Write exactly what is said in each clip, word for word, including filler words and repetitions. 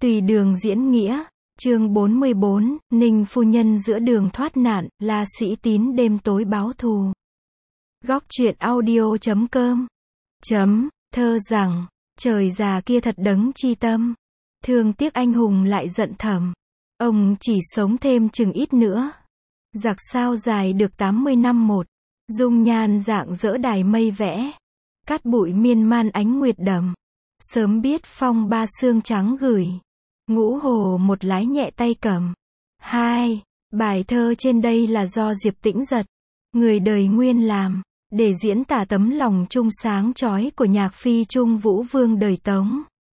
Tùy đường diễn nghĩa, chương bốn mươi bốn, Ninh phu nhân giữa đường thoát nạn, La Sĩ Tín đêm tối báo thù. Góc truyện audio chấm com chấm, thơ rằng, trời già kia thật đấng chi tâm, thương tiếc anh hùng lại giận thầm, ông chỉ sống thêm chừng ít nữa. Giặc sao dài được tám mươi năm một, dung nhan dạng dỡ đài mây vẽ, cát bụi miên man ánh nguyệt đầm, sớm biết phong ba sương trắng gửi, ngũ hồ một lái nhẹ tay cầm. Hai, bài thơ trên đây là do Diệp Tĩnh Giật, người đời nguyên làm, để diễn tả tấm lòng trung sáng chói của nhạc phi Trung Vũ Vương đời Tống.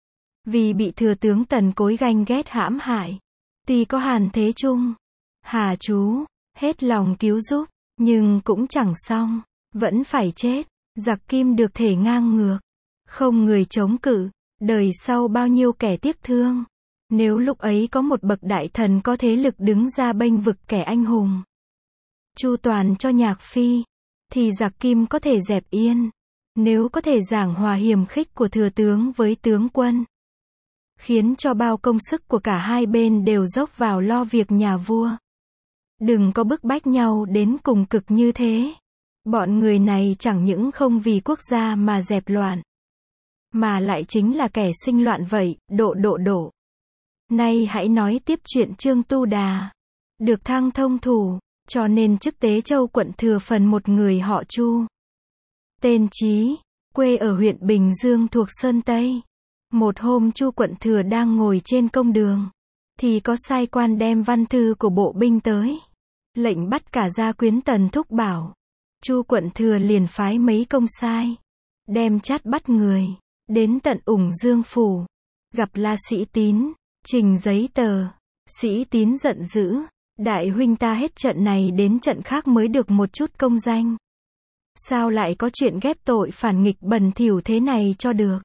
Vì bị thừa tướng Tần Cối ganh ghét hãm hại, tuy có Hàn Thế Trung, Hà Chú, hết lòng cứu giúp, nhưng cũng chẳng xong, vẫn phải chết. Giặc Kim được thể ngang ngược, không người chống cự, đời sau bao nhiêu kẻ tiếc thương. Nếu lúc ấy có một bậc đại thần có thế lực đứng ra bênh vực kẻ anh hùng, chu toàn cho nhạc phi, thì giặc Kim có thể dẹp yên. Nếu có thể giảng hòa hiềm khích của thừa tướng với tướng quân, khiến cho bao công sức của cả hai bên đều dốc vào lo việc nhà vua. Đừng có bức bách nhau đến cùng cực như thế. Bọn người này chẳng những không vì quốc gia mà dẹp loạn, mà lại chính là kẻ sinh loạn vậy, độ độ độ. Nay hãy nói tiếp chuyện Trương Tu Đà, được thăng thông thủ, cho nên chức Tế Châu quận Thừa Phần một người họ Chu, tên Chí, quê ở huyện Bình Dương thuộc Sơn Tây. Một hôm Chu quận Thừa đang ngồi trên công đường, thì có sai quan đem văn thư của bộ binh tới, lệnh bắt cả gia quyến Tần Thúc Bảo. Chu quận Thừa liền phái mấy công sai, đem chát bắt người, đến tận Ủng Dương phủ, gặp La Sĩ Tín, trình giấy tờ. Sĩ Tín giận dữ, đại huynh ta hết trận này đến trận khác mới được một chút công danh, sao lại có chuyện ghép tội phản nghịch bẩn thỉu thế này cho được?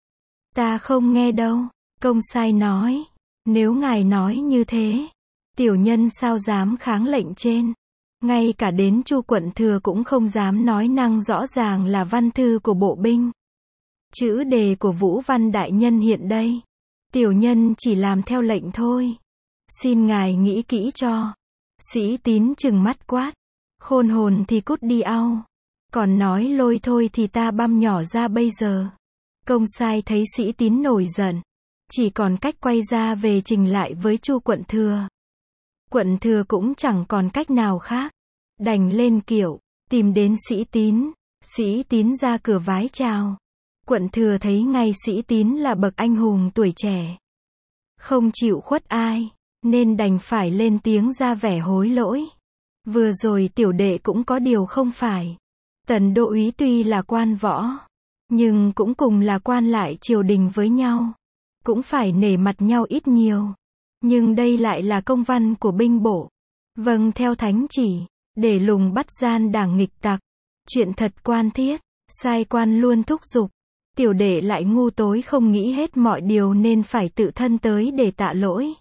Ta không nghe đâu. Công sai nói, nếu ngài nói như thế, tiểu nhân sao dám kháng lệnh trên. Ngay cả đến Chu quận Thừa cũng không dám nói năng rõ ràng là văn thư của bộ binh. Chữ đề của Vũ Văn đại nhân hiện đây, tiểu nhân chỉ làm theo lệnh thôi, xin ngài nghĩ kỹ cho. Sĩ Tín trừng mắt quát, khôn hồn thì cút đi au, còn nói lôi thôi thì ta băm nhỏ ra bây giờ. Công sai thấy Sĩ Tín nổi giận, chỉ còn cách quay ra về trình lại với Chu quận Thừa. Quận Thừa cũng chẳng còn cách nào khác, đành lên kiệu, tìm đến Sĩ Tín. Sĩ Tín ra cửa vái chào. Quận Thừa thấy ngay Sĩ Tín là bậc anh hùng tuổi trẻ, không chịu khuất ai, nên đành phải lên tiếng ra vẻ hối lỗi. Vừa rồi tiểu đệ cũng có điều không phải. Tần Đô úy tuy là quan võ, nhưng cũng cùng là quan lại triều đình với nhau, cũng phải nể mặt nhau ít nhiều. Nhưng đây lại là công văn của binh bộ, vâng theo thánh chỉ, để lùng bắt gian đảng nghịch tặc. Chuyện thật quan thiết, sai quan luôn thúc giục, tiểu đệ lại ngu tối không nghĩ hết mọi điều nên phải tự thân tới để tạ lỗi.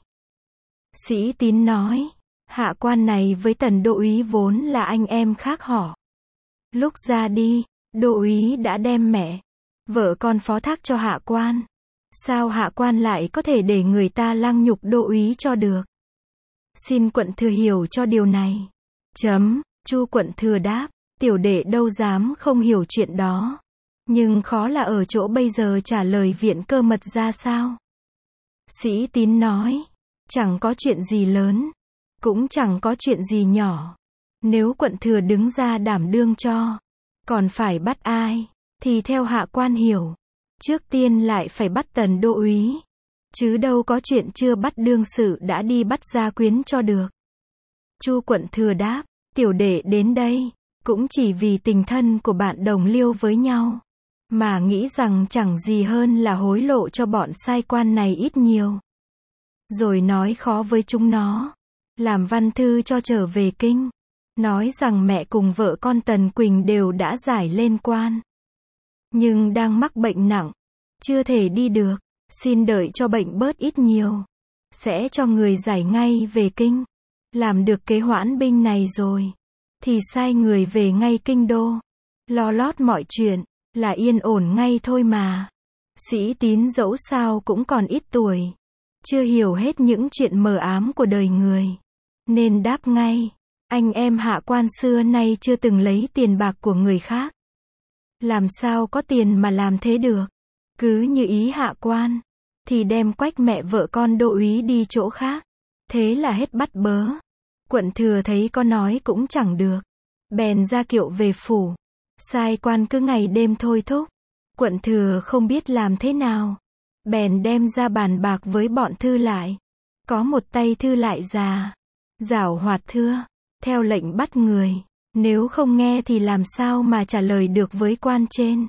Sĩ Tín nói, hạ quan này với Tần Đô úy vốn là anh em khác họ. Lúc ra đi, Đô úy đã đem mẹ, vợ con phó thác cho hạ quan. Sao hạ quan lại có thể để người ta lăng nhục Đô úy cho được? Xin quận Thừa hiểu cho điều này. Chấm, Chu quận Thừa đáp, tiểu đệ đâu dám không hiểu chuyện đó. Nhưng khó là ở chỗ bây giờ trả lời viện cơ mật ra sao? Sĩ Tín nói, chẳng có chuyện gì lớn, cũng chẳng có chuyện gì nhỏ. Nếu quận Thừa đứng ra đảm đương cho, còn phải bắt ai, thì theo hạ quan hiểu, trước tiên lại phải bắt Tần Đô úy, chứ đâu có chuyện chưa bắt đương sự đã đi bắt gia quyến cho được. Chu quận Thừa đáp, tiểu đệ đến đây, cũng chỉ vì tình thân của bạn đồng liêu với nhau, mà nghĩ rằng chẳng gì hơn là hối lộ cho bọn sai quan này ít nhiều, rồi nói khó với chúng nó, làm văn thư cho trở về kinh, nói rằng mẹ cùng vợ con Tần Quỳnh đều đã giải lên quan, nhưng đang mắc bệnh nặng, chưa thể đi được, xin đợi cho bệnh bớt ít nhiều, sẽ cho người giải ngay về kinh. Làm được kế hoãn binh này rồi, thì sai người về ngay kinh đô, lo lót mọi chuyện, là yên ổn ngay thôi mà. Sĩ Tín dẫu sao cũng còn ít tuổi, chưa hiểu hết những chuyện mờ ám của đời người, nên đáp ngay, anh em Hạ Quan xưa nay chưa từng lấy tiền bạc của người khác. Làm sao có tiền mà làm thế được? Cứ như ý Hạ Quan, thì đem Quách mẹ vợ con Đô úy đi chỗ khác. Thế là hết bắt bớ. Quận thừa thấy có nói cũng chẳng được, bèn ra kiệu về phủ. Sai quan cứ ngày đêm thôi thúc. Quận thừa không biết làm thế nào, bèn đem ra bàn bạc với bọn thư lại. Có một tay thư lại già, giảo hoạt thưa, theo lệnh bắt người, nếu không nghe thì làm sao mà trả lời được với quan trên.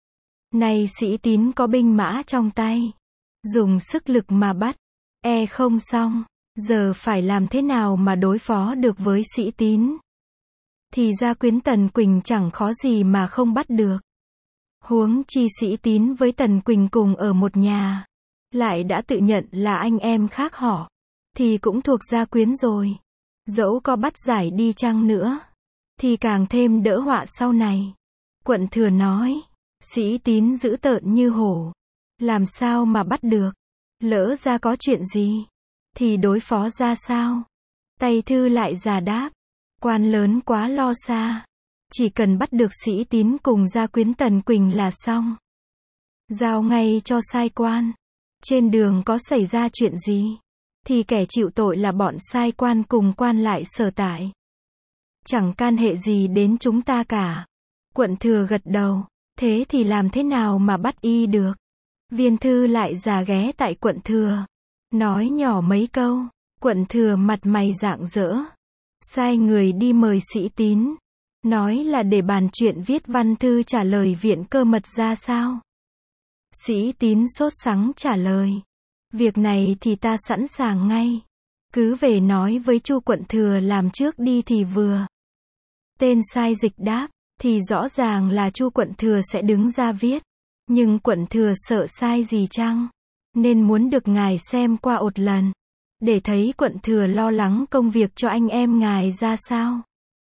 Này Sĩ Tín có binh mã trong tay, dùng sức lực mà bắt, e không xong, giờ phải làm thế nào mà đối phó được với Sĩ Tín. Thì gia quyến Tần Quỳnh chẳng khó gì mà không bắt được. Huống chi Sĩ Tín với Tần Quỳnh cùng ở một nhà, lại đã tự nhận là anh em khác họ, thì cũng thuộc gia quyến rồi. Dẫu có bắt giải đi chăng nữa, thì càng thêm đỡ họa sau này. Quận thừa nói, Sĩ Tín dữ tợn như hổ, làm sao mà bắt được? Lỡ ra có chuyện gì, thì đối phó ra sao? Tay thư lại già đáp, quan lớn quá lo xa, chỉ cần bắt được Sĩ Tín cùng gia quyến Tần Quỳnh là xong. Giao ngay cho sai quan. Trên đường có xảy ra chuyện gì, thì kẻ chịu tội là bọn sai quan cùng quan lại sở tại. Chẳng can hệ gì đến chúng ta cả. Quận thừa gật đầu, thế thì làm thế nào mà bắt y được? Viên thư lại già ghé tại quận thừa, nói nhỏ mấy câu. Quận thừa mặt mày rạng rỡ, sai người đi mời Sĩ Tín, nói là để bàn chuyện viết văn thư trả lời viện cơ mật ra sao. Sĩ Tín sốt sắng trả lời, việc này thì ta sẵn sàng ngay, cứ về nói với Chu quận thừa làm trước đi thì vừa. Tên sai dịch đáp, thì rõ ràng là Chu quận thừa sẽ đứng ra viết, nhưng quận thừa sợ sai gì chăng, nên muốn được ngài xem qua một lần, để thấy quận thừa lo lắng công việc cho anh em ngài ra sao.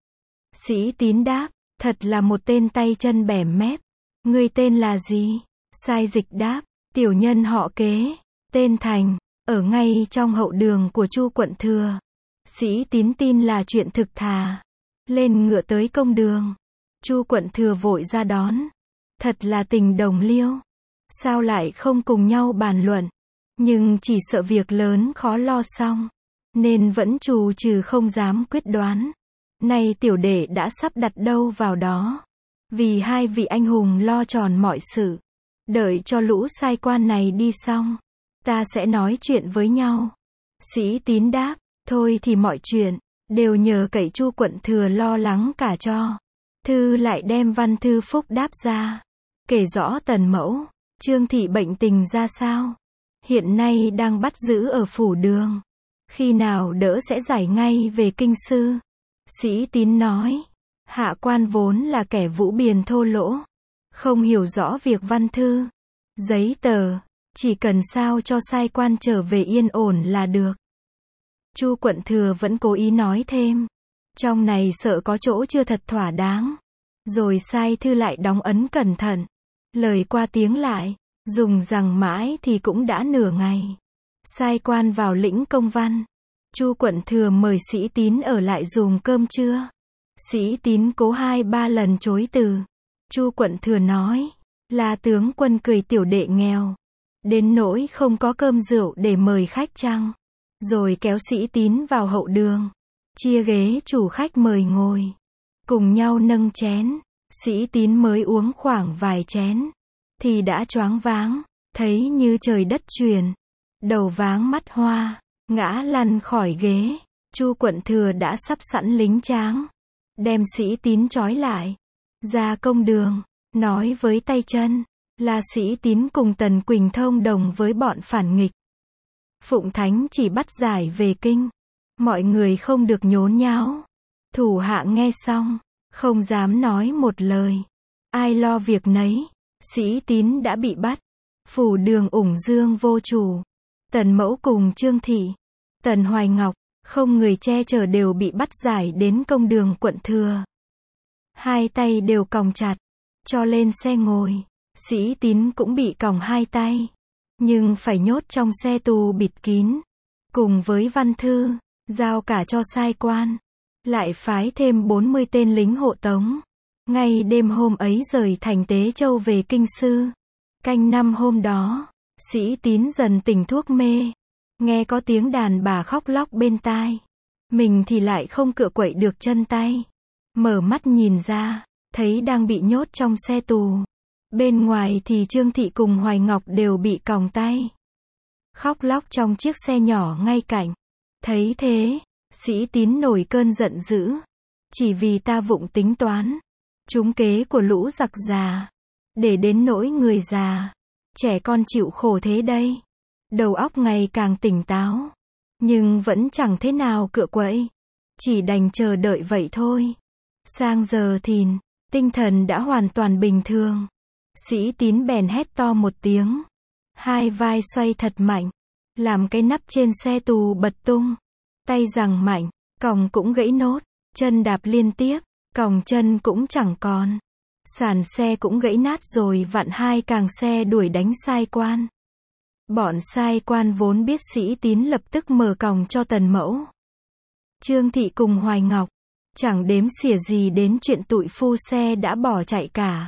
Sĩ Tín đáp, thật là một tên tay chân bẻ mép. Ngươi tên là gì? Sai dịch đáp, tiểu nhân họ Kế, tên Thành, ở ngay trong hậu đường của Chu quận thừa. Sĩ Tín tin là chuyện thực thà, lên ngựa tới công đường. Chu quận thừa vội ra đón, thật là tình đồng liêu, sao lại không cùng nhau bàn luận, nhưng chỉ sợ việc lớn khó lo xong, nên vẫn trù trừ không dám quyết đoán. Nay tiểu đệ đã sắp đặt đâu vào đó, vì hai vị anh hùng lo tròn mọi sự, đợi cho lũ sai quan này đi xong, ta sẽ nói chuyện với nhau. Sĩ Tín đáp, thôi thì mọi chuyện đều nhờ cậy Chu quận thừa lo lắng cả cho. Thư lại đem văn thư phúc đáp ra, kể rõ Tần Mẫu, Trương Thị bệnh tình ra sao, hiện nay đang bắt giữ ở phủ đường, khi nào đỡ sẽ giải ngay về kinh sư. Sĩ Tín nói, hạ quan vốn là kẻ vũ biền thô lỗ, không hiểu rõ việc văn thư, giấy tờ, chỉ cần sao cho sai quan trở về yên ổn là được. Chu quận thừa vẫn cố ý nói thêm, trong này sợ có chỗ chưa thật thỏa đáng, rồi sai thư lại đóng ấn cẩn thận, lời qua tiếng lại, dùng rằng mãi thì cũng đã nửa ngày. Sai quan vào lĩnh công văn, Chu quận thừa mời Sĩ Tín ở lại dùng cơm trưa. Sĩ Tín cố hai ba lần chối từ. Chu quận thừa nói, là tướng quân cười tiểu đệ nghèo, đến nỗi không có cơm rượu để mời khách chăng? Rồi kéo Sĩ Tín vào hậu đường, chia ghế chủ khách mời ngồi, cùng nhau nâng chén. Sĩ Tín mới uống khoảng vài chén, thì đã choáng váng, thấy như trời đất chuyển, đầu váng mắt hoa, ngã lăn khỏi ghế. Chu quận thừa đã sắp sẵn lính tráng, đem Sĩ Tín trói lại, ra công đường, nói với tay chân, là Sĩ Tín cùng Tần Quỳnh thông đồng với bọn phản nghịch. Phụng Thánh chỉ bắt giải về kinh, mọi người không được nhốn nháo. Thủ hạ nghe xong, không dám nói một lời, ai lo việc nấy. Sĩ Tín đã bị bắt, phủ đường ủng dương vô chủ, Tần Mẫu cùng Trương Thị, Tần Hoài Ngọc, không người che chở đều bị bắt giải đến công đường quận thừa. Hai tay đều còng chặt, cho lên xe ngồi. Sĩ Tín cũng bị còng hai tay, nhưng phải nhốt trong xe tù bịt kín, cùng với văn thư, giao cả cho sai quan, lại phái thêm bốn mươi tên lính hộ tống. Ngay đêm hôm ấy rời thành Tế Châu về Kinh Sư. Canh năm hôm đó, Sĩ Tín dần tỉnh thuốc mê, nghe có tiếng đàn bà khóc lóc bên tai. Mình thì lại không cựa quậy được chân tay. Mở mắt nhìn ra, thấy đang bị nhốt trong xe tù. Bên ngoài thì Trương Thị cùng Hoài Ngọc đều bị còng tay, khóc lóc trong chiếc xe nhỏ ngay cạnh. Thấy thế, Sĩ Tín nổi cơn giận dữ. Chỉ vì ta vụng tính toán, trúng kế của lũ giặc già, để đến nỗi người già, trẻ con chịu khổ thế đây. Đầu óc ngày càng tỉnh táo, nhưng vẫn chẳng thế nào cựa quậy, chỉ đành chờ đợi vậy thôi. Sang giờ thìn, tinh thần đã hoàn toàn bình thường. Sĩ Tín bèn hét to một tiếng, hai vai xoay thật mạnh, làm cái nắp trên xe tù bật tung, tay giằng mạnh, còng cũng gãy nốt, chân đạp liên tiếp, còng chân cũng chẳng còn, sàn xe cũng gãy nát rồi vặn hai càng xe đuổi đánh sai quan. Bọn sai quan vốn biết Sĩ Tín lập tức mở còng cho Tần Mẫu, Trương Thị cùng Hoài Ngọc, chẳng đếm xỉa gì đến chuyện tụi phu xe đã bỏ chạy cả.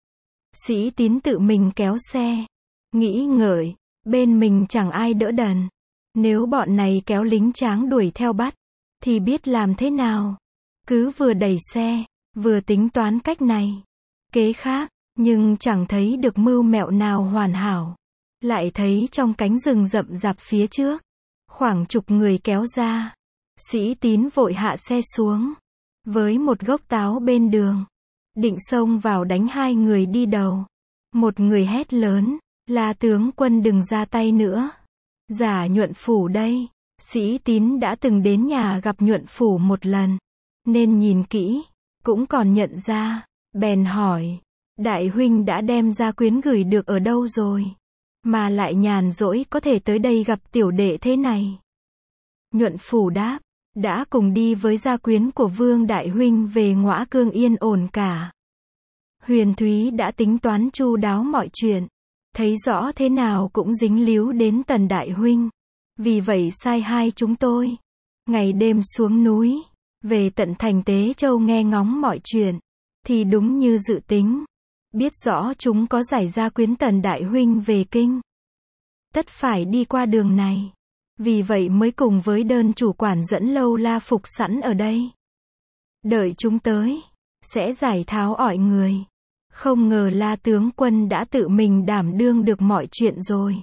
Sĩ Tín tự mình kéo xe, nghĩ ngợi, bên mình chẳng ai đỡ đần. Nếu bọn này kéo lính tráng đuổi theo bắt, thì biết làm thế nào. Cứ vừa đẩy xe, vừa tính toán cách này, kế khác, nhưng chẳng thấy được mưu mẹo nào hoàn hảo. Lại thấy trong cánh rừng rậm rạp phía trước, khoảng chục người kéo ra. Sĩ Tín vội hạ xe xuống, với một gốc táo bên đường, định xông vào đánh hai người đi đầu. Một người hét lớn, là tướng quân đừng ra tay nữa. Giả Nhuận Phủ đây. Sĩ Tín đã từng đến nhà gặp Nhuận Phủ một lần, nên nhìn kỹ, cũng còn nhận ra, bèn hỏi, đại huynh đã đem gia quyến gửi được ở đâu rồi, mà lại nhàn rỗi có thể tới đây gặp tiểu đệ thế này. Nhuận Phủ đáp, đã cùng đi với gia quyến của Vương đại huynh về Ngõa Cương yên ổn cả. Huyền Thúy đã tính toán chu đáo mọi chuyện, thấy rõ thế nào cũng dính líu đến Tần đại huynh, vì vậy sai hai chúng tôi, ngày đêm xuống núi, về tận thành Tế Châu nghe ngóng mọi chuyện, thì đúng như dự tính, biết rõ chúng có giải gia quyến Tần đại huynh về kinh, tất phải đi qua đường này, vì vậy mới cùng với đơn chủ quản dẫn lâu la phục sẵn ở đây. Đợi chúng tới, sẽ giải tháo ỏi người. Không ngờ La tướng quân đã tự mình đảm đương được mọi chuyện rồi.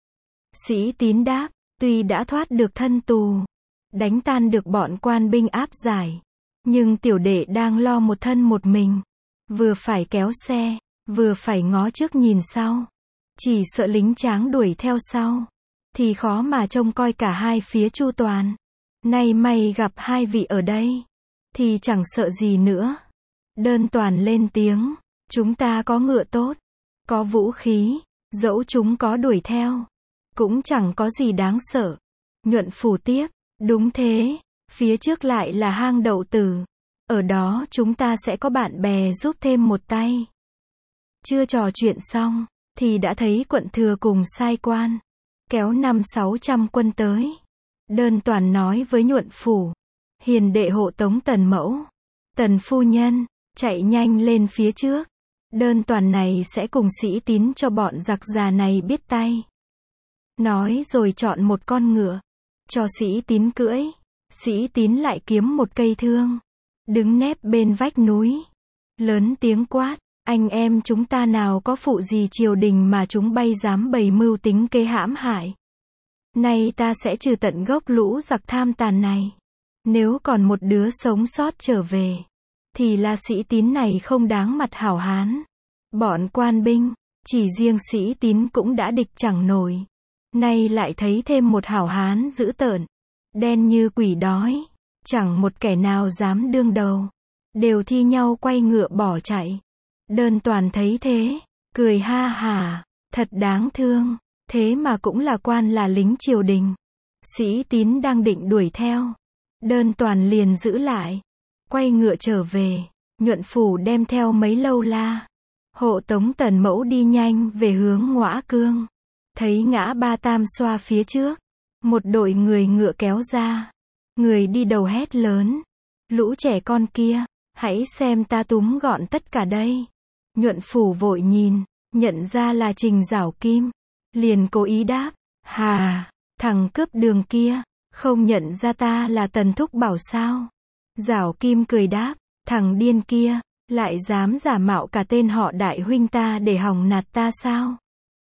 Sĩ Tín đáp, tuy đã thoát được thân tù, đánh tan được bọn quan binh áp giải, nhưng tiểu đệ đang lo một thân một mình, vừa phải kéo xe, vừa phải ngó trước nhìn sau, chỉ sợ lính tráng đuổi theo sau, thì khó mà trông coi cả hai phía chu toàn. Nay may gặp hai vị ở đây, thì chẳng sợ gì nữa. Đơn Toàn lên tiếng, chúng ta có ngựa tốt, có vũ khí, dẫu chúng có đuổi theo, cũng chẳng có gì đáng sợ. Nhuận Phủ tiếp, đúng thế, phía trước lại là hang Đậu Tử, ở đó chúng ta sẽ có bạn bè giúp thêm một tay. Chưa trò chuyện xong, thì đã thấy quận thừa cùng sai quan, kéo năm sáu trăm quân tới. Đơn Toàn nói với Nhuận Phủ, hiền đệ hộ tống Tần mẫu, Tần phu nhân, chạy nhanh lên phía trước. Đơn Toàn này sẽ cùng Sĩ Tín cho bọn giặc già này biết tay. Nói rồi chọn một con ngựa, cho Sĩ Tín cưỡi. Sĩ Tín lại kiếm một cây thương, đứng nép bên vách núi, lớn tiếng quát, anh em chúng ta nào có phụ gì triều đình mà chúng bay dám bày mưu tính kế hãm hại. Nay ta sẽ trừ tận gốc lũ giặc tham tàn này. Nếu còn một đứa sống sót trở về, thì là Sĩ Tín này không đáng mặt hảo hán. Bọn quan binh, chỉ riêng Sĩ Tín cũng đã địch chẳng nổi. Nay lại thấy thêm một hảo hán dữ tợn, đen như quỷ đói, chẳng một kẻ nào dám đương đầu, đều thi nhau quay ngựa bỏ chạy. Đơn Toàn thấy thế, cười ha hả, thật đáng thương, thế mà cũng là quan là lính triều đình. Sĩ Tín đang định đuổi theo, Đơn Toàn liền giữ lại, quay ngựa trở về. Nhuận Phủ đem theo mấy lâu la, hộ tống Tần mẫu đi nhanh về hướng Ngõa Cương. Thấy ngã ba tam xoa phía trước, một đội người ngựa kéo ra. Người đi đầu hét lớn. Lũ trẻ con kia, hãy xem ta túm gọn tất cả đây. Nhuận Phủ vội nhìn, nhận ra là Trình Giảo Kim. Liền cố ý đáp, hà, thằng cướp đường kia, không nhận ra ta là Tần Thúc Bảo sao? Giảo Kim cười đáp, thằng điên kia, lại dám giả mạo cả tên họ đại huynh ta để hòng nạt ta sao?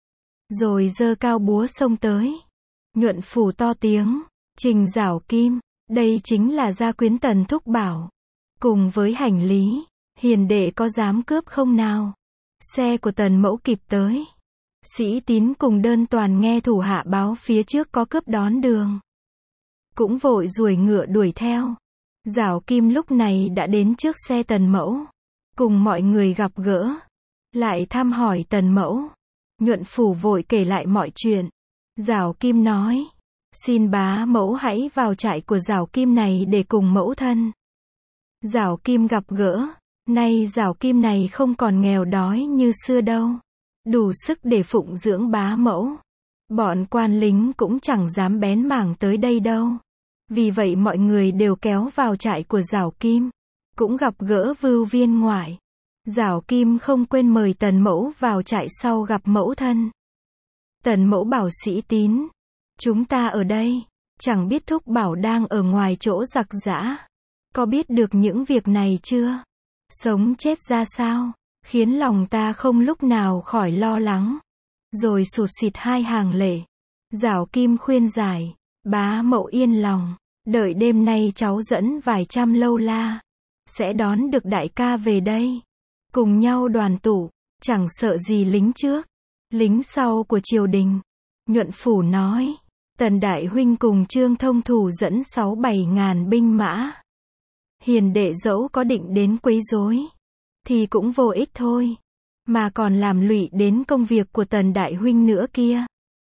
Rồi giơ cao búa xông tới. Nhuận Phủ to tiếng, Trình Giảo Kim, đây chính là gia quyến Tần Thúc Bảo. Cùng với hành lý, hiền đệ có dám cướp không nào? Xe của Tần Mẫu kịp tới. Sĩ Tín cùng Đơn Toàn nghe thủ hạ báo phía trước có cướp đón đường. Cũng vội ruổi ngựa đuổi theo. Giảo Kim lúc này đã đến trước xe Tần Mẫu. Cùng mọi người gặp gỡ. Lại thăm hỏi Tần Mẫu. Nhuận Phủ vội kể lại mọi chuyện. Giảo Kim nói, xin bá mẫu hãy vào trại của Giảo Kim này để cùng mẫu thân. Giảo Kim gặp gỡ. Nay Giảo Kim này không còn nghèo đói như xưa đâu. Đủ sức để phụng dưỡng bá mẫu. Bọn quan lính cũng chẳng dám bén mảng tới đây đâu. Vì vậy mọi người đều kéo vào trại của Giảo Kim. Cũng gặp gỡ Vưu Viên Ngoại. Giảo Kim không quên mời Tần Mẫu vào trại sau gặp mẫu thân. Tần Mẫu bảo Sĩ Tín, chúng ta ở đây, chẳng biết Thúc Bảo đang ở ngoài chỗ giặc giã. Có biết được những việc này chưa? Sống chết ra sao? Khiến lòng ta không lúc nào khỏi lo lắng. Rồi sụt sịt hai hàng lệ. Giảo Kim khuyên giải, bá mẫu yên lòng, đợi đêm nay cháu dẫn vài trăm lâu la, sẽ đón được đại ca về đây. Cùng nhau đoàn tụ, chẳng sợ gì lính trước, lính sau của triều đình. Nhuận Phủ nói, Tần Đại Huynh cùng Trương Thông Thủ dẫn sáu bảy ngàn binh mã. Hiền đệ dẫu có định đến quấy rối, thì cũng vô ích thôi, mà còn làm lụy đến công việc của Tần Đại Huynh nữa kia.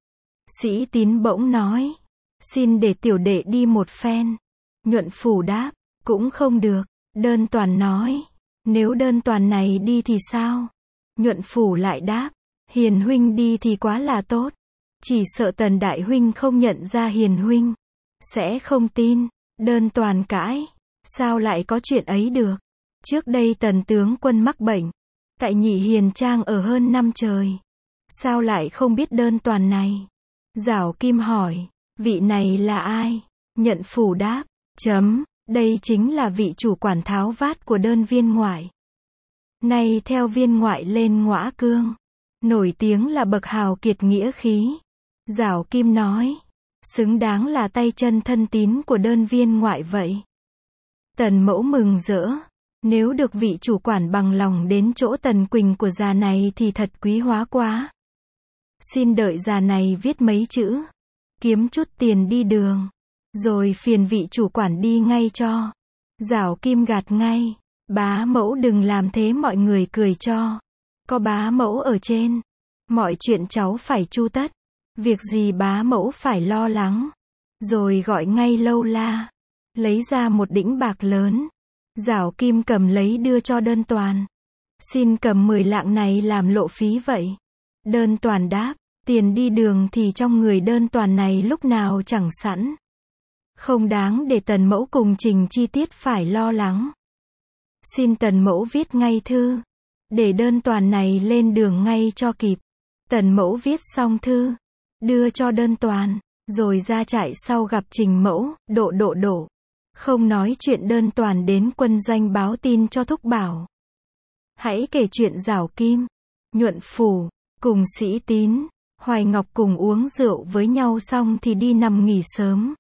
Sĩ Tín bỗng nói, xin để tiểu đệ đi một phen. Nhuận Phủ đáp, cũng không được. Đơn Toàn nói, nếu Đơn Toàn này đi thì sao? Nhuận Phủ lại đáp, Hiền Huynh đi thì quá là tốt. Chỉ sợ Tần Đại Huynh không nhận ra Hiền Huynh, sẽ không tin. Đơn Toàn cãi, sao lại có chuyện ấy được? Trước đây Tần tướng quân mắc bệnh, tại Nhị Hiền Trang ở hơn năm trời. Sao lại không biết Đơn Toàn này? Giảo Kim hỏi, vị này là ai? Nhuận Phủ đáp, chấm, đây chính là vị chủ quản tháo vát của Đơn Viên Ngoại. Nay theo Viên Ngoại lên Ngõa Cương, nổi tiếng là bậc hào kiệt nghĩa khí. Giảo Kim nói, xứng đáng là tay chân thân tín của Đơn Viên Ngoại vậy. Tần Mẫu mừng rỡ, nếu được vị chủ quản bằng lòng đến chỗ Tần Quỳnh của già này thì thật quý hóa quá. Xin đợi già này viết mấy chữ, kiếm chút tiền đi đường, rồi phiền vị chủ quản đi ngay cho. Giảo Kim gạt ngay, bá mẫu đừng làm thế, mọi người cười cho. Có bá mẫu ở trên, mọi chuyện cháu phải chu tất, việc gì bá mẫu phải lo lắng. Rồi gọi ngay lâu la, lấy ra một đĩnh bạc lớn. Giảo Kim cầm lấy đưa cho Đơn Toàn. Xin cầm mười lạng này làm lộ phí vậy. Đơn Toàn đáp, tiền đi đường thì trong người Đơn Toàn này lúc nào chẳng sẵn. Không đáng để Tần Mẫu cùng Trình chi tiết phải lo lắng. Xin Tần Mẫu viết ngay thư, để Đơn Toàn này lên đường ngay cho kịp. Tần Mẫu viết xong thư, đưa cho Đơn Toàn, rồi ra trại sau gặp Trình Mẫu, độ độ độ. Không nói chuyện Đơn Toàn đến quân doanh báo tin cho Thúc Bảo. Hãy kể chuyện Giảo Kim, Nhuận Phủ, cùng Sĩ Tín, Hoài Ngọc cùng uống rượu với nhau xong thì đi nằm nghỉ sớm.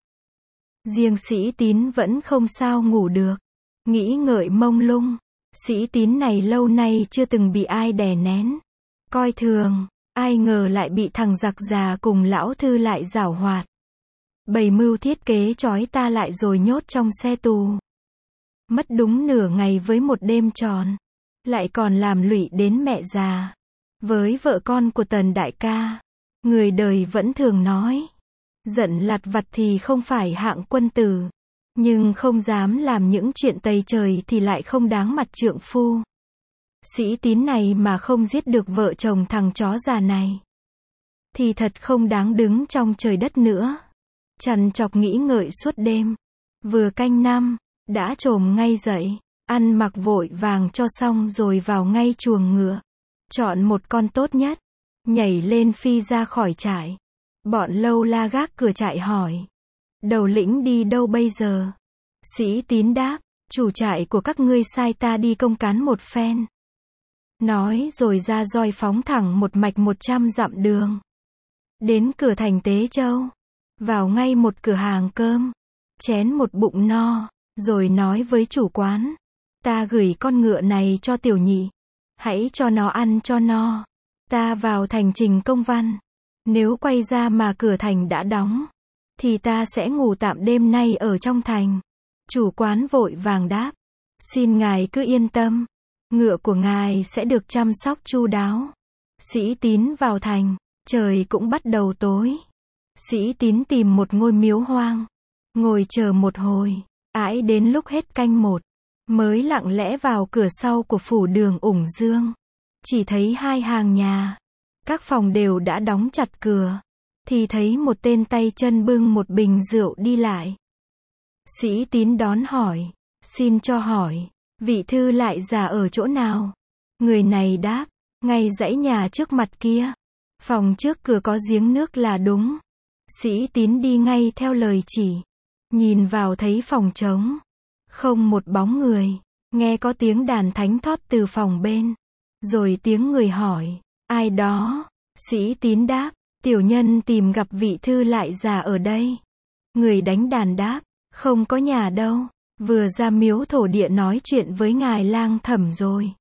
Riêng Sĩ Tín vẫn không sao ngủ được, nghĩ ngợi mông lung. Sĩ Tín này lâu nay chưa từng bị ai đè nén, coi thường, ai ngờ lại bị thằng giặc già cùng lão thư lại giảo hoạt. Bày mưu thiết kế trói ta lại rồi nhốt trong xe tù. Mất đúng nửa ngày với một đêm tròn, lại còn làm lụy đến mẹ già, với vợ con của Tần đại ca. Người đời vẫn thường nói, giận lặt vặt thì không phải hạng quân tử, nhưng không dám làm những chuyện tày trời thì lại không đáng mặt trượng phu. Sĩ Tín này mà không giết được vợ chồng thằng chó già này, thì thật không đáng đứng trong trời đất nữa. Trằn trọc nghĩ ngợi suốt đêm. Vừa canh năm, đã chồm ngay dậy, ăn mặc vội vàng cho xong rồi vào ngay chuồng ngựa. Chọn một con tốt nhất, nhảy lên phi ra khỏi trại. Bọn lâu la gác cửa trại hỏi. Đầu lĩnh đi đâu bây giờ? Sĩ Tín đáp, chủ trại của các ngươi sai ta đi công cán một phen. Nói rồi ra roi phóng thẳng một mạch một trăm dặm đường. Đến cửa thành Tế Châu. Vào ngay một cửa hàng cơm. Chén một bụng no. Rồi nói với chủ quán. Ta gửi con ngựa này cho tiểu nhị. Hãy cho nó ăn cho no. Ta vào thành trình công văn. Nếu quay ra mà cửa thành đã đóng, thì ta sẽ ngủ tạm đêm nay ở trong thành. Chủ quán vội vàng đáp. Xin ngài cứ yên tâm. Ngựa của ngài sẽ được chăm sóc chu đáo. Sĩ Tín vào thành. Trời cũng bắt đầu tối. Sĩ Tín tìm một ngôi miếu hoang. Ngồi chờ một hồi. Ãi đến lúc hết canh một. Mới lặng lẽ vào cửa sau của phủ đường Ủng Dương. Chỉ thấy hai hàng nhà. Các phòng đều đã đóng chặt cửa. Thì thấy một tên tay chân bưng một bình rượu đi lại. Sĩ Tín đón hỏi. Xin cho hỏi. Vị thư lại già ở chỗ nào? Người này đáp. Ngay dãy nhà trước mặt kia. Phòng trước cửa có giếng nước là đúng. Sĩ Tín đi ngay theo lời chỉ. Nhìn vào thấy phòng trống. Không một bóng người. Nghe có tiếng đàn thánh thót từ phòng bên. Rồi tiếng người hỏi. Ai đó? Sĩ Tín đáp. Tiểu nhân tìm gặp vị thư lại già ở đây. Người đánh đàn đáp. Không có nhà đâu. Vừa ra miếu thổ địa nói chuyện với ngài lang thẩm rồi.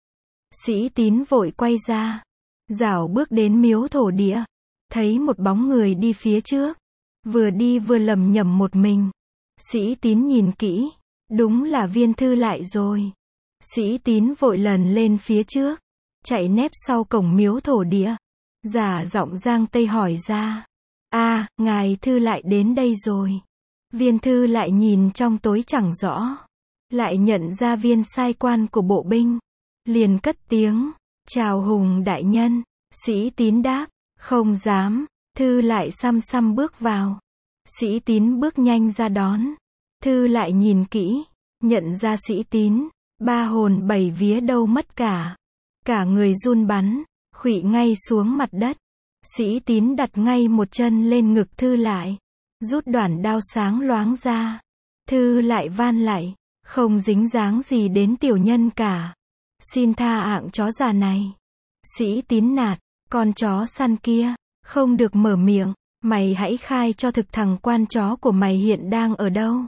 Sĩ Tín vội quay ra. Dảo bước đến miếu thổ địa. Thấy một bóng người đi phía trước. Vừa đi vừa lẩm nhẩm một mình. Sĩ Tín nhìn kỹ. Đúng là Viên Thư lại rồi. Sĩ Tín vội lần lên phía trước. Chạy nép sau cổng miếu thổ địa. Giả giọng Giang Tây hỏi ra. A, ngài Thư lại đến đây rồi. Viên Thư lại nhìn trong tối chẳng rõ. Lại nhận ra viên sai quan của bộ binh. Liền cất tiếng. Chào Hùng đại nhân. Sĩ Tín đáp. Không dám. Thư lại xăm xăm bước vào. Sĩ Tín bước nhanh ra đón. Thư lại nhìn kỹ. Nhận ra Sĩ Tín. Ba hồn bảy vía đâu mất cả. Cả người run bắn. Khuỵu ngay xuống mặt đất. Sĩ Tín đặt ngay một chân lên ngực Thư lại. Rút đoạn đao sáng loáng ra. Thư lại van lại. Không dính dáng gì đến tiểu nhân cả. Xin tha ạng chó già này. Sĩ Tín nạt. Con chó săn kia. Không được mở miệng. Mày hãy khai cho thực thằng quan chó của mày hiện đang ở đâu.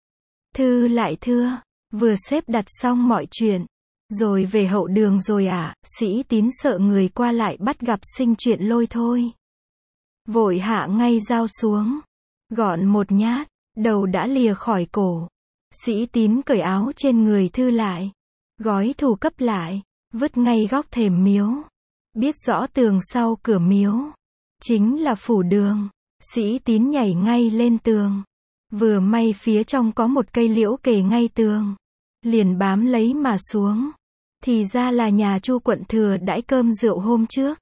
Thư lại thưa. Vừa xếp đặt xong mọi chuyện. Rồi về hậu đường rồi ạ. À. Sĩ Tín sợ người qua lại bắt gặp sinh chuyện lôi thôi. Vội hạ ngay dao xuống. Gọn một nhát. Đầu đã lìa khỏi cổ. Sĩ Tín cởi áo trên người Thư lại. Gói thủ cấp lại. Vứt ngay góc thềm miếu. Biết rõ tường sau cửa miếu. Chính là phủ đường. Sĩ Tín nhảy ngay lên tường. Vừa may phía trong có một cây liễu kề ngay tường. Liền bám lấy mà xuống. Thì ra là nhà Chu quận thừa đãi cơm rượu hôm trước.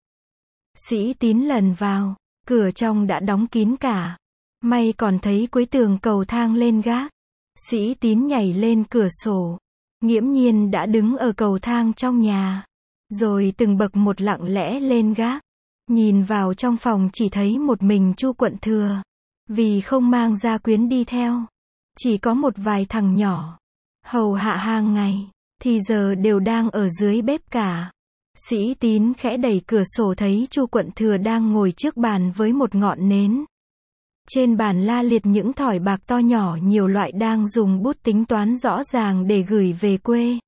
Sĩ Tín lần vào. Cửa trong đã đóng kín cả. May còn thấy cuối tường cầu thang lên gác. Sĩ Tín nhảy lên cửa sổ. Nghiễm nhiên đã đứng ở cầu thang trong nhà. Rồi từng bậc một lặng lẽ lên gác. Nhìn vào trong phòng chỉ thấy một mình Chu quận thừa. Vì không mang gia quyến đi theo. Chỉ có một vài thằng nhỏ. Hầu hạ hàng ngày. Thì giờ đều đang ở dưới bếp cả. Sĩ Tín khẽ đẩy cửa sổ thấy Chu quận thừa đang ngồi trước bàn với một ngọn nến. Trên bàn la liệt những thỏi bạc to nhỏ nhiều loại đang dùng bút tính toán rõ ràng để gửi về quê.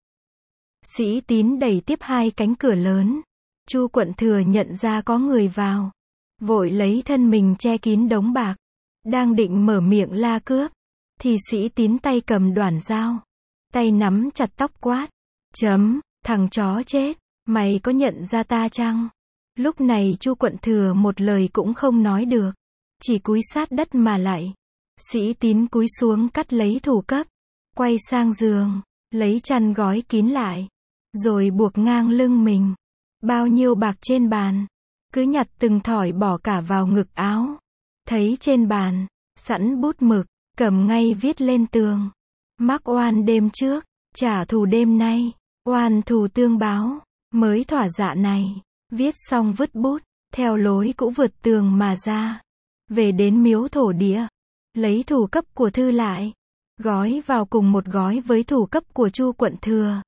Sĩ Tín đẩy tiếp hai cánh cửa lớn. Chu quận thừa nhận ra có người vào. Vội lấy thân mình che kín đống bạc. Đang định mở miệng la cướp. Thì Sĩ Tín tay cầm đoản dao. Tay nắm chặt tóc quát. Chấm, thằng chó chết. Mày có nhận ra ta chăng? Lúc này Chu quận thừa một lời cũng không nói được. Chỉ cúi sát đất mà lạy. Sĩ Tín cúi xuống cắt lấy thủ cấp. Quay sang giường. Lấy chăn gói kín lại. Rồi buộc ngang lưng mình. Bao nhiêu bạc trên bàn. cứ nhặt từng thỏi bỏ cả vào ngực áo. Thấy trên bàn, sẵn bút mực, cầm ngay viết lên tường. Mắc oan đêm trước, trả thù đêm nay, oan thù tương báo, mới thỏa dạ này. Viết xong vứt bút, theo lối cũ vượt tường mà ra. Về đến miếu thổ địa, lấy thủ cấp của Thư lại, gói vào cùng một gói với thủ cấp của Chu quận thừa.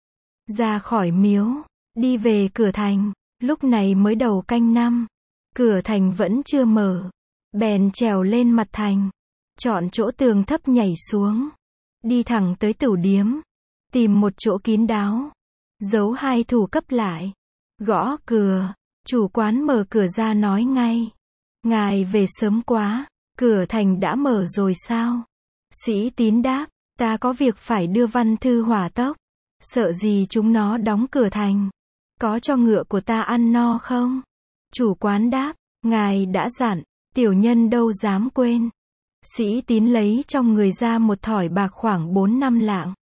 Ra khỏi miếu, đi về cửa thành, lúc này mới đầu canh năm. Cửa thành vẫn chưa mở, bèn trèo lên mặt thành, chọn chỗ tường thấp nhảy xuống, đi thẳng tới tửu điếm, tìm một chỗ kín đáo, giấu hai thủ cấp lại, gõ cửa, chủ quán mở cửa ra nói ngay. Ngài về sớm quá, cửa thành đã mở rồi sao? Sĩ Tín đáp, ta có việc phải đưa văn thư hỏa tốc, sợ gì chúng nó đóng cửa thành. Có cho ngựa của ta ăn no không? Chủ quán đáp, ngài đã dặn, tiểu nhân đâu dám quên. Sĩ Tín lấy trong người ra một thỏi bạc khoảng bốn năm lạng.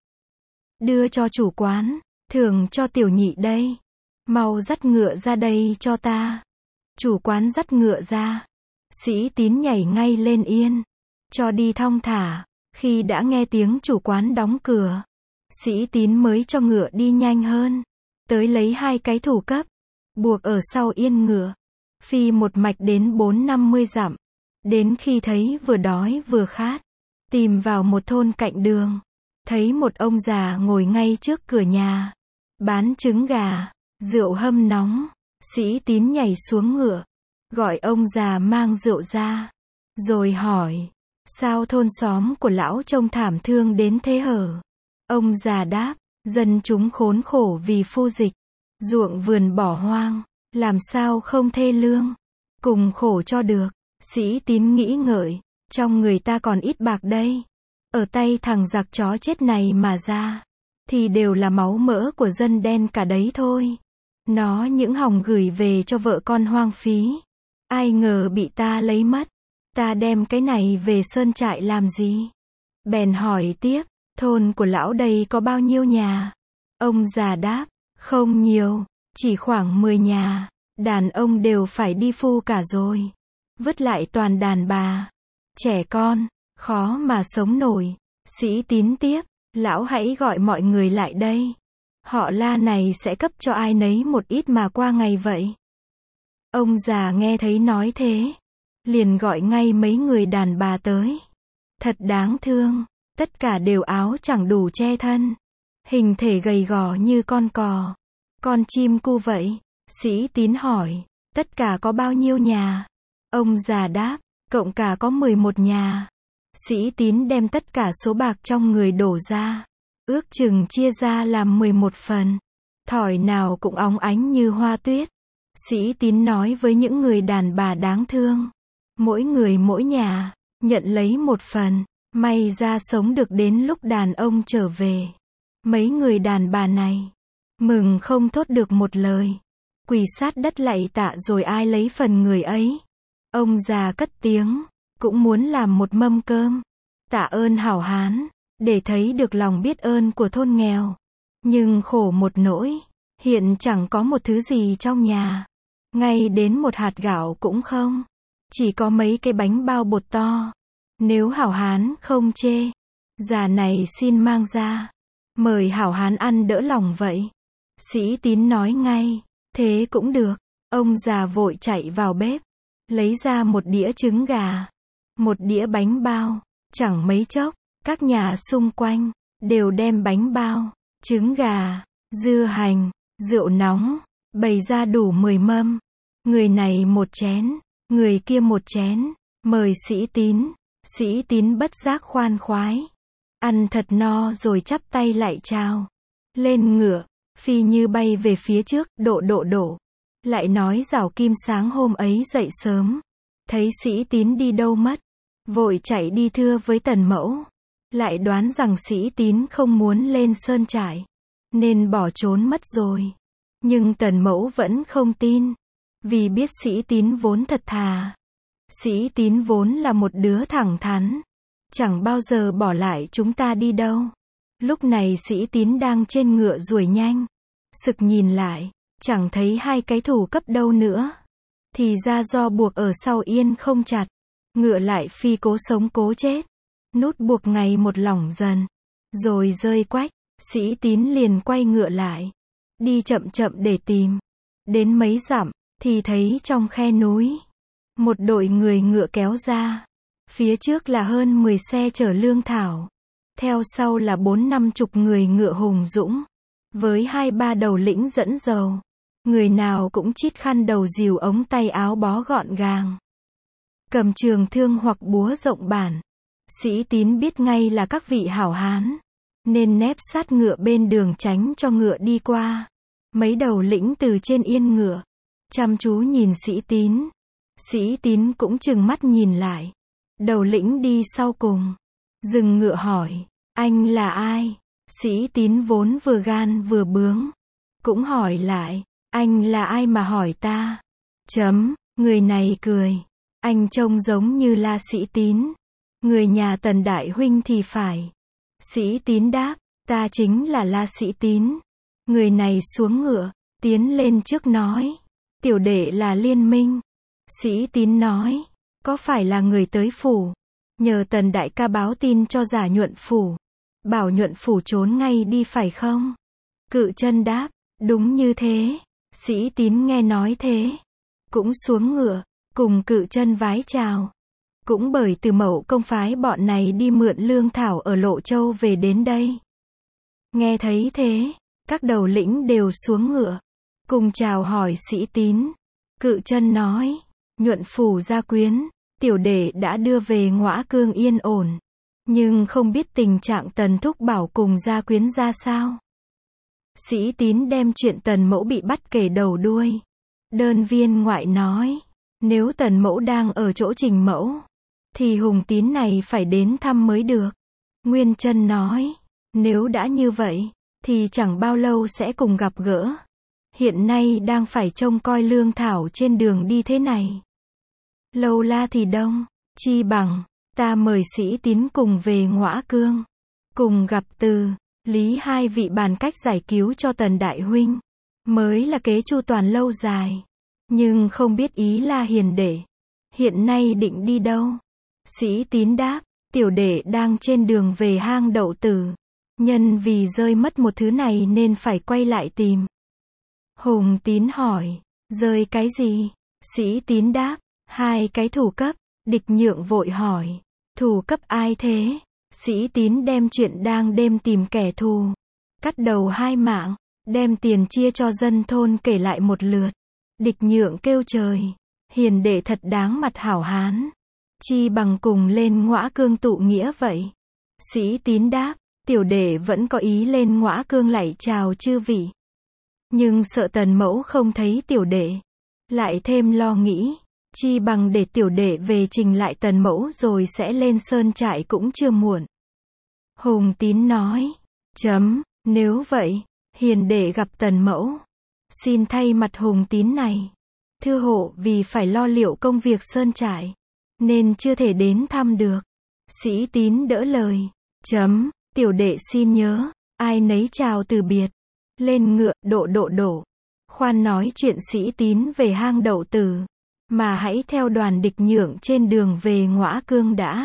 Đưa cho chủ quán, thưởng cho tiểu nhị đây. Mau dắt ngựa ra đây cho ta. Chủ quán dắt ngựa ra. Sĩ Tín nhảy ngay lên yên, cho đi thong thả. Khi đã nghe tiếng chủ quán đóng cửa, Sĩ Tín mới cho ngựa đi nhanh hơn. Tới lấy hai cái thủ cấp, buộc ở sau yên ngựa. Phi một mạch đến bốn năm mươi dặm. Đến khi thấy vừa đói vừa khát, tìm vào một thôn cạnh đường. Thấy một ông già ngồi ngay trước cửa nhà, bán trứng gà, rượu hâm nóng. Sĩ Tín nhảy xuống ngựa, gọi ông già mang rượu ra, rồi hỏi, sao thôn xóm của lão trông thảm thương đến thế hở? Ông già đáp, dân chúng khốn khổ vì phu dịch, ruộng vườn bỏ hoang, làm sao không thê lương, cùng khổ cho được. Sĩ Tín nghĩ ngợi, trong người ta còn ít bạc đây, ở tay thằng giặc chó chết này mà ra, thì đều là máu mỡ của dân đen cả đấy thôi. Nó những hòng gửi về cho vợ con hoang phí, ai ngờ bị ta lấy mất, ta đem cái này về sơn trại làm gì? Bèn hỏi tiếp, thôn của lão đây có bao nhiêu nhà? Ông già đáp, không nhiều, chỉ khoảng mười nhà, đàn ông đều phải đi phu cả rồi, vứt lại toàn đàn bà, trẻ con, khó mà sống nổi. Sĩ Tín tiếp, lão hãy gọi mọi người lại đây. Họ La này sẽ cấp cho ai nấy một ít mà qua ngày vậy. Ông già nghe thấy nói thế, liền gọi ngay mấy người đàn bà tới. Thật đáng thương, tất cả đều áo chẳng đủ che thân, hình thể gầy gò như con cò, con chim cu vậy. Sĩ Tín hỏi, tất cả có bao nhiêu nhà? Ông già đáp, cộng cả có mười một nhà. Sĩ Tín đem tất cả số bạc trong người đổ ra, ước chừng chia ra làm mười một phần, thỏi nào cũng óng ánh như hoa tuyết. Sĩ Tín nói với những người đàn bà đáng thương, mỗi người mỗi nhà, nhận lấy một phần, may ra sống được đến lúc đàn ông trở về. Mấy người đàn bà này, mừng không thốt được một lời, quỳ sát đất lạy tạ rồi ai lấy phần người ấy. Ông già cất tiếng, cũng muốn làm một mâm cơm, tạ ơn hảo hán, để thấy được lòng biết ơn của thôn nghèo. Nhưng khổ một nỗi, hiện chẳng có một thứ gì trong nhà, ngay đến một hạt gạo cũng không, chỉ có mấy cái bánh bao bột to. Nếu hảo hán không chê, già này xin mang ra, mời hảo hán ăn đỡ lòng vậy. Sĩ Tín nói ngay, thế cũng được. Ông già vội chạy vào bếp, lấy ra một đĩa trứng gà, một đĩa bánh bao. Chẳng mấy chốc, các nhà xung quanh đều đem bánh bao, trứng gà, dưa hành, rượu nóng bày ra đủ mười mâm. Người này một chén, người kia một chén, mời Sĩ Tín. Sĩ Tín bất giác khoan khoái, ăn thật no rồi chắp tay lại chào, lên ngựa, phi như bay về phía trước. Độ độ độ, lại nói Giảo Kim sáng hôm ấy dậy sớm, thấy Sĩ Tín đi đâu mất, vội chạy đi thưa với Tần Mẫu, lại đoán rằng Sĩ Tín không muốn lên sơn trại, nên bỏ trốn mất rồi. Nhưng Tần Mẫu vẫn không tin, vì biết Sĩ Tín vốn thật thà. Sĩ Tín vốn là một đứa thẳng thắn, chẳng bao giờ bỏ lại chúng ta đi đâu. Lúc này Sĩ Tín đang trên ngựa ruổi nhanh, sực nhìn lại, chẳng thấy hai cái thủ cấp đâu nữa. thì ra do buộc ở sau yên không chặt. Ngựa lại phi cố sống cố chết. Nút buộc ngày một lỏng dần. Rồi rơi quách, Sĩ Tín liền quay ngựa lại. Đi chậm chậm để tìm. Đến mấy dặm, thì thấy trong khe núi. Một đội người ngựa kéo ra. Phía trước là hơn mười xe chở lương thảo. Theo sau là bốn năm chục người ngựa hùng dũng. Với hai ba đầu lĩnh dẫn dầu. Người nào cũng chít khăn đầu rìu ống tay áo bó gọn gàng. Cầm trường thương hoặc búa rộng bản. Sĩ Tín biết ngay là các vị hảo hán. Nên nép sát ngựa bên đường tránh cho ngựa đi qua. Mấy đầu lĩnh từ trên yên ngựa. Chăm chú nhìn Sĩ Tín. Sĩ Tín cũng trừng mắt nhìn lại. Đầu lĩnh đi sau cùng. Dừng ngựa hỏi. Anh là ai? Sĩ Tín vốn vừa gan vừa bướng. Cũng hỏi lại. Anh là ai mà hỏi ta? Chấm, người này cười. Anh trông giống như là Sĩ Tín. Người nhà Tần đại huynh thì phải. Sĩ Tín đáp. Ta chính là La Sĩ Tín. Người này xuống ngựa. Tiến lên trước nói. Tiểu đệ là Liên Minh. Sĩ Tín nói. Có phải là người tới phủ? Nhờ Tần đại ca báo tin cho giả Nhuận phủ. Bảo Nhuận phủ trốn ngay đi phải không? Cự Chân đáp. Đúng như thế. Sĩ Tín nghe nói thế. Cũng xuống ngựa. Cùng Cự Chân vái chào. Cũng bởi từ Mậu công phái bọn này đi mượn lương thảo ở Lộ Châu về đến đây. Nghe thấy thế. Các đầu lĩnh đều xuống ngựa. Cùng chào hỏi Sĩ Tín. Cự Chân nói. Nhuận phủ gia quyến. Tiểu đệ đã đưa về Ngõa Cương yên ổn. Nhưng không biết tình trạng Tần thúc bảo cùng gia quyến ra sao. Sĩ Tín đem chuyện Tần mẫu bị bắt kể đầu đuôi. Đơn viên ngoại nói. Nếu Tần mẫu đang ở chỗ Trình mẫu. Thì Hùng Tín này phải đến thăm mới được. Nguyên Chân nói. Nếu đã như vậy. Thì chẳng bao lâu sẽ cùng gặp gỡ. Hiện nay đang phải trông coi lương thảo trên đường đi thế này. Lâu la thì đông. Chi bằng. Ta mời Sĩ Tín cùng về Ngõa Cương. Cùng gặp Từ, Lý hai vị bàn cách giải cứu cho Tần đại huynh. Mới là kế chu toàn lâu dài. Nhưng không biết ý La hiền đệ. Hiện nay định đi đâu? Sĩ Tín đáp. Tiểu đệ đang trên đường về hang Đậu Tử. Nhân vì rơi mất một thứ này nên phải quay lại tìm. Hùng Tín hỏi. Rơi cái gì? Sĩ Tín đáp. Hai cái thủ cấp. Địch Nhượng vội hỏi. Thủ cấp ai thế? Sĩ Tín đem chuyện đang đêm tìm kẻ thù. Cắt đầu hai mạng. Đem tiền chia cho dân thôn kể lại một lượt. Địch Nhượng kêu trời. Hiền đệ thật đáng mặt hảo hán. Chi bằng cùng lên Ngõa Cương tụ nghĩa vậy. Sĩ Tín đáp. Tiểu đệ vẫn có ý lên Ngõa Cương lạy chào chư vị. Nhưng sợ Tần mẫu không thấy tiểu đệ. Lại thêm lo nghĩ. Chi bằng để tiểu đệ về trình lại Tần mẫu rồi sẽ lên sơn trại cũng chưa muộn. Hùng Tín nói. Chấm, nếu vậy, hiền đệ gặp Tần mẫu. Xin thay mặt Hùng Tín này. Thưa hộ vì phải lo liệu công việc sơn trại. Nên chưa thể đến thăm được. Sĩ Tín đỡ lời. Chấm, tiểu đệ xin nhớ. Ai nấy chào từ biệt. Lên ngựa, độ độ đổ. Khoan nói chuyện Sĩ Tín về hang Đậu Tử. Mà hãy theo đoàn Địch Nhượng trên đường về Ngõa Cương đã.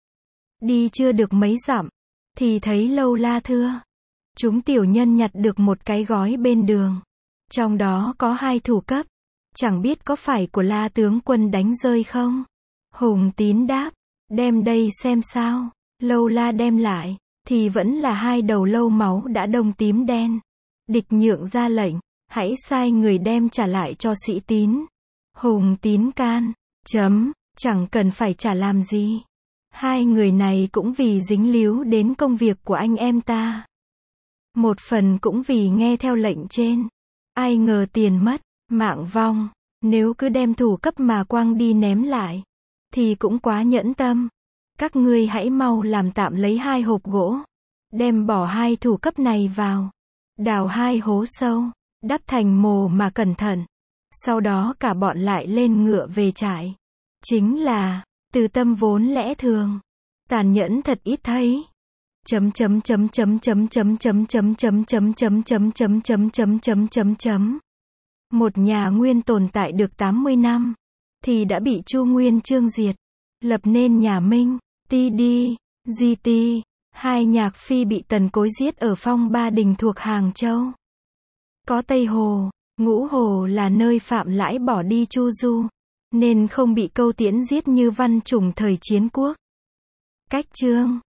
Đi chưa được mấy dặm. Thì thấy Lâu La thưa. Chúng tiểu nhân nhặt được một cái gói bên đường. Trong đó có hai thủ cấp. Chẳng biết có phải của La tướng quân đánh rơi không? Hùng Tín đáp. Đem đây xem sao. Lâu La đem lại. Thì vẫn là hai đầu lâu máu đã đông tím đen. Địch Nhượng ra lệnh. Hãy sai người đem trả lại cho Sĩ Tín. Hùng Tín can. Chấm. Chẳng cần phải trả làm gì. Hai người này cũng vì dính líu đến công việc của anh em ta. Một phần cũng vì nghe theo lệnh trên. Ai ngờ tiền mất, mạng vong. Nếu cứ đem thủ cấp mà quăng đi ném lại. Thì cũng quá nhẫn tâm. Các ngươi hãy mau làm tạm lấy hai hộp gỗ. Đem bỏ hai thủ cấp này vào. Đào hai hố sâu. Đắp thành mồ mà cẩn thận. Sau đó cả bọn lại lên ngựa về trại. Chính là, từ tâm vốn lẽ thường. Tàn nhẫn thật ít thấy. Chấm chấm chấm chấm chấm chấm chấm chấm chấm chấm chấm chấm chấm chấm chấm chấm chấm chấm. Một nhà Nguyên tồn tại được tám mươi năm, thì đã bị Chu Nguyên Chương diệt, lập nên nhà Minh. Ti Đi, Di Ti, hai nhạc phi bị Tần Cối giết ở Phong Ba Đình thuộc Hàng Châu. Có Tây Hồ, Ngũ Hồ là nơi Phạm Lãi bỏ đi chu du, nên không bị Câu Tiễn giết như Văn Chủng thời Chiến Quốc. Cách chương